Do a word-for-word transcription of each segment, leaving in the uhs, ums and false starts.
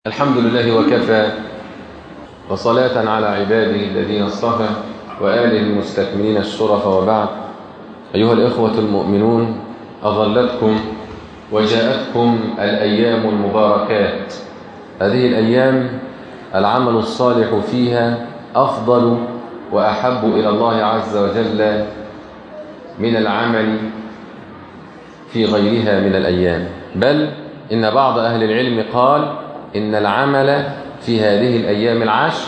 الحمد لله وكفى، وصلاة على عباده الذين اصطفى وآله المستكملين الشرف، وبعد. أيها الإخوة المؤمنون، أظلتكم وجاءتكم الأيام المباركات. هذه الأيام العمل الصالح فيها أفضل وأحب إلى الله عز وجل من العمل في غيرها من الأيام، بل إن بعض أهل العلم قال إن العمل في هذه الأيام العشر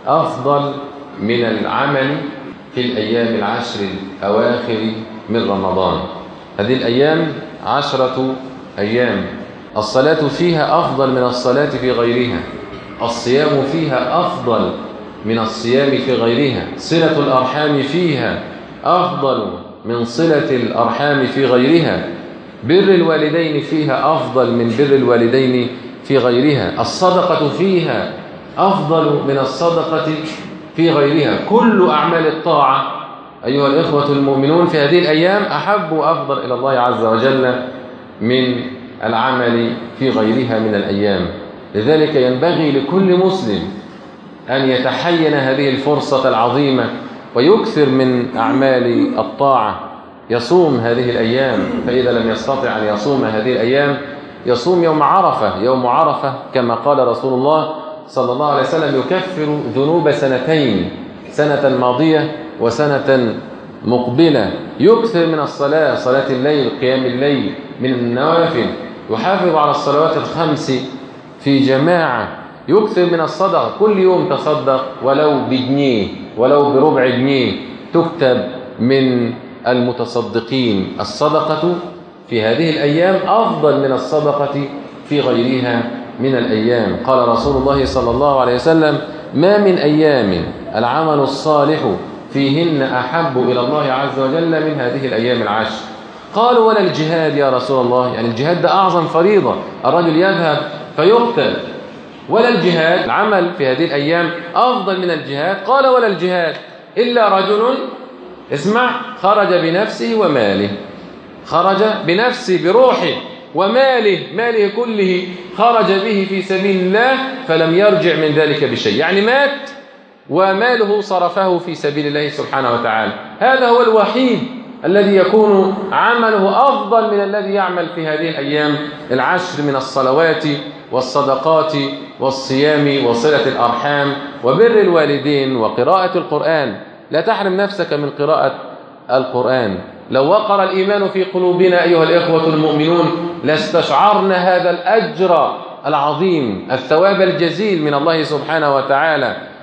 أفضل من العمل في الأيام العشر الأواخر من رمضان. هذه الأيام عشرة أيام، الصلاة فيها أفضل من الصلاة في غيرها، الصيام فيها أفضل من الصيام في غيرها، صلة الأرحام فيها أفضل من صلة الأرحام في غيرها، بر الوالدين فيها أفضل من بر الوالدين في غيرها، الصدقة فيها أفضل من الصدقة في غيرها. كل أعمال الطاعة أيها الإخوة المؤمنون في هذه الأيام أحب وأفضل إلى الله عز وجل من العمل في غيرها من الأيام. لذلك ينبغي لكل مسلم أن يتحين هذه الفرصة العظيمة ويكثر من أعمال الطاعة، يصوم هذه الأيام، فإذا لم يستطع أن يصوم هذه الأيام يصوم يوم عرفة. يوم عرفة كما قال رسول الله صلى الله عليه وسلم يكفر ذنوب سنتين، سنة ماضية وسنة مقبلة. يكثر من الصلاة، صلاة الليل، قيام الليل، من النوافل، يحافظ على الصلوات الخمس في جماعة، يكثر من الصدقة، كل يوم تصدق ولو بجنيه ولو بربع جنيه تكتب من المتصدقين. الصدقة في هذه الأيام أفضل من الصدقة في غيرها من الأيام. قال رسول الله صلى الله عليه وسلم: ما من أيام العمل الصالح فيهن أحب إلى الله عز وجل من هذه الأيام العشر. قالوا: ولا الجهاد يا رسول الله؟ يعني الجهاد ده أعظم فريضة، الرجل يذهب فيقتل، ولا الجهاد؟ العمل في هذه الأيام أفضل من الجهاد. قال: ولا الجهاد إلا رجل، اسمع، خرج بنفسه وماله، خرج بنفسه بروحه وماله، ماله كله خرج به في سبيل الله فلم يرجع من ذلك بشيء، يعني مات وماله صرفه في سبيل الله سبحانه وتعالى. هذا هو الوحيد الذي يكون عمله أفضل من الذي يعمل في هذه الأيام العشر من الصلوات والصدقات والصيام وصلة الأرحام وبر الوالدين وقراءة القرآن. لا تحرم نفسك من قراءة القرآن. لو وقر الإيمان في قلوبنا أيها الإخوة المؤمنون لاستشعرنا هذا الأجر العظيم، الثواب الجزيل من الله سبحانه وتعالى.